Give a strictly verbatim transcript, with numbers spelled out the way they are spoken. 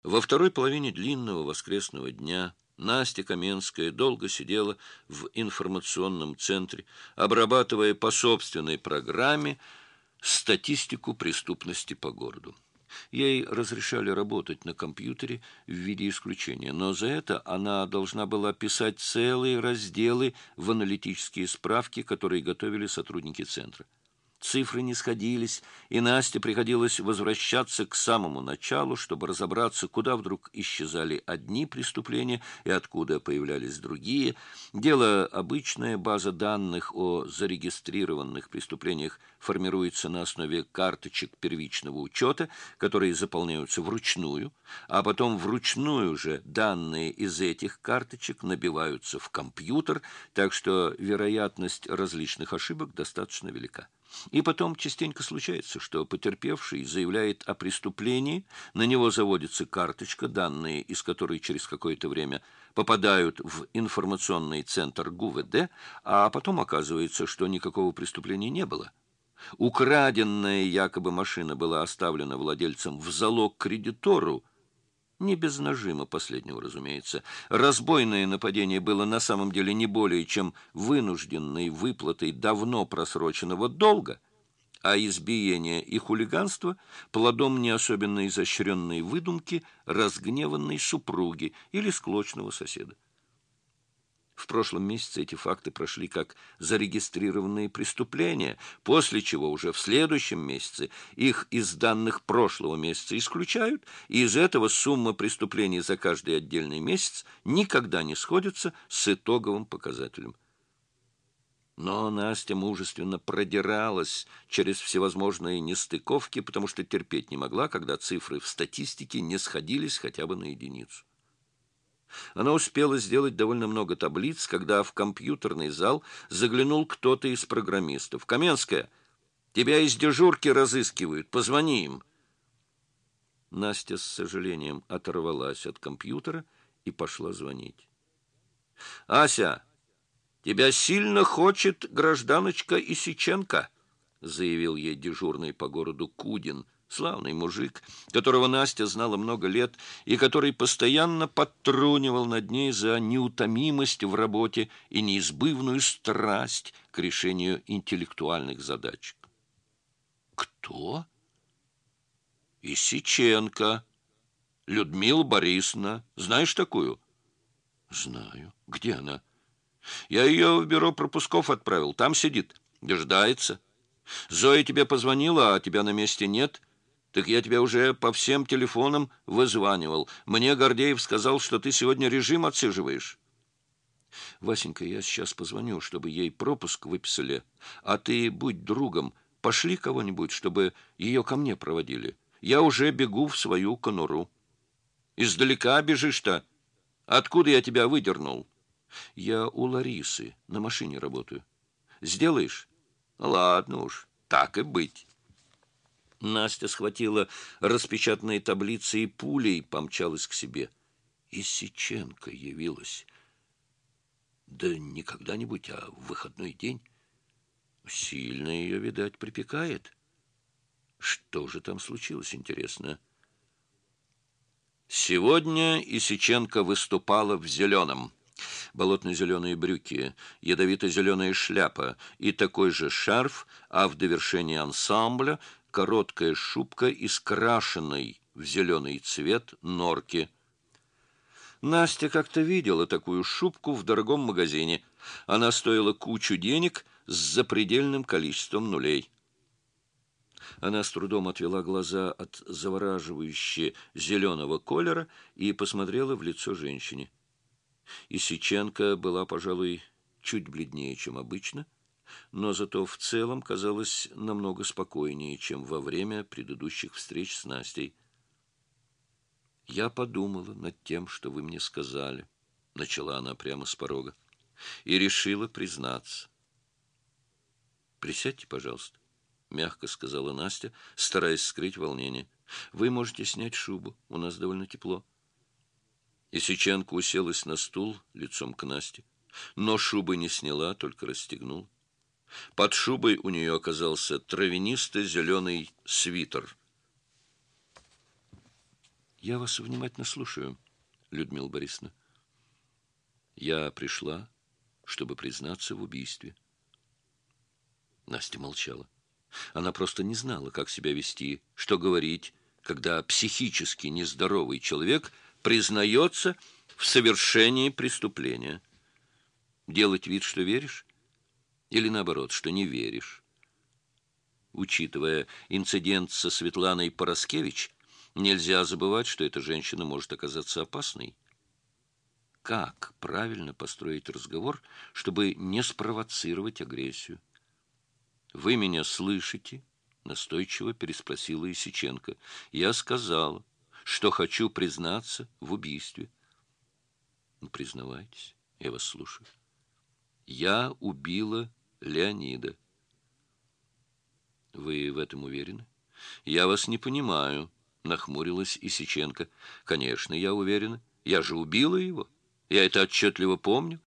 Во второй половине длинного воскресного дня Настя Каменская долго сидела в информационном центре, обрабатывая по собственной программе статистику преступности по городу. Ей разрешали работать на компьютере в виде исключения, но за это она должна была писать целые разделы в аналитические справки, которые готовили сотрудники центра. Цифры не сходились, и Насте приходилось возвращаться к самому началу, чтобы разобраться, куда вдруг исчезали одни преступления и откуда появлялись другие. Дело обычное, база данных о зарегистрированных преступлениях формируется на основе карточек первичного учета, которые заполняются вручную, а потом вручную же данные из этих карточек набиваются в компьютер, так что вероятность различных ошибок достаточно велика. И потом частенько случается, что потерпевший заявляет о преступлении, на него заводится карточка, данные из которой через какое-то время попадают в информационный центр ГУВД, а потом оказывается, что никакого преступления не было. Украденная якобы машина была оставлена владельцем в залог кредитору, не без нажима последнего, разумеется. Разбойное нападение было на самом деле не более чем вынужденной выплатой давно просроченного долга, а избиение и хулиганство – плодом не особенно изощренной выдумки разгневанной супруги или склочного соседа. В прошлом месяце эти факты прошли как зарегистрированные преступления, после чего уже в следующем месяце их из данных прошлого месяца исключают, и из этого сумма преступлений за каждый отдельный месяц никогда не сходится с итоговым показателем. Но Настя мужественно продиралась через всевозможные нестыковки, потому что терпеть не могла, когда цифры в статистике не сходились хотя бы на единицу. Она успела сделать довольно много таблиц, когда в компьютерный зал заглянул кто-то из программистов. «Каменская, тебя из дежурки разыскивают. Позвони им». Настя с сожалением оторвалась от компьютера и пошла звонить. «Ася, тебя сильно хочет гражданочка Исиченко», заявил ей дежурный по городу Кудин, славный мужик, которого Настя знала много лет и который постоянно подтрунивал над ней за неутомимость в работе и неизбывную страсть к решению интеллектуальных задач. «Кто?» «Исиченко. Людмила Борисовна. Знаешь такую?» «Знаю. Где она?» «Я ее в бюро пропусков отправил. Там сидит. Дождается. Зоя тебе позвонила, а тебя на месте нет. Так я тебя уже по всем телефонам вызванивал. Мне Гордеев сказал, что ты сегодня режим отсиживаешь». «Васенька, я сейчас позвоню, чтобы ей пропуск выписали. А ты будь другом. Пошли кого-нибудь, чтобы ее ко мне проводили. Я уже бегу в свою конуру». «Издалека бежишь-то? Откуда я тебя выдернул?» «Я у Ларисы на машине работаю. Сделаешь?» «Ладно уж, так и быть». Настя схватила распечатанные таблицы и пулей помчалась к себе. Исиченко явилась. Да не когда-нибудь, а в выходной день. Сильно ее, видать, припекает. Что же там случилось, интересно? Сегодня Исиченко выступала в зеленом. Болотно-зеленые брюки, ядовито-зеленая шляпа и такой же шарф, а в довершении ансамбля короткая шубка из крашеной в зеленый цвет норки. Настя как-то видела такую шубку в дорогом магазине. Она стоила кучу денег с запредельным количеством нулей. Она с трудом отвела глаза от завораживающе зеленого колера и посмотрела в лицо женщине. Исиченко была, пожалуй, чуть бледнее, чем обычно, но зато в целом казалась намного спокойнее, чем во время предыдущих встреч с Настей. «Я подумала над тем, что вы мне сказали», — начала она прямо с порога, — «и решила признаться». «Присядьте, пожалуйста», — мягко сказала Настя, стараясь скрыть волнение. «Вы можете снять шубу, у нас довольно тепло». Исиченко уселась на стул лицом к Насте, но шубы не сняла, только расстегнула. Под шубой у нее оказался травянисто-зеленый свитер. Я вас внимательно слушаю, Людмила Борисовна. Я пришла, чтобы признаться в убийстве. Настя молчала. Она просто не знала, как себя вести, что говорить, когда психически нездоровый человек признается в совершении преступления. Делать вид, что веришь, или наоборот, что не веришь. Учитывая инцидент со Светланой Пороскевич, нельзя забывать, что эта женщина может оказаться опасной. Как правильно построить разговор, чтобы не спровоцировать агрессию? «Вы меня слышите?» — настойчиво переспросила Исиченко. «Я сказала, что хочу признаться в убийстве». «Ну, признавайтесь, я вас слушаю». «Я убила Леонида». «Вы в этом уверены?» «Я вас не понимаю», — нахмурилась Исиченко. «Конечно, я уверена. Я же убила его. Я это отчетливо помню.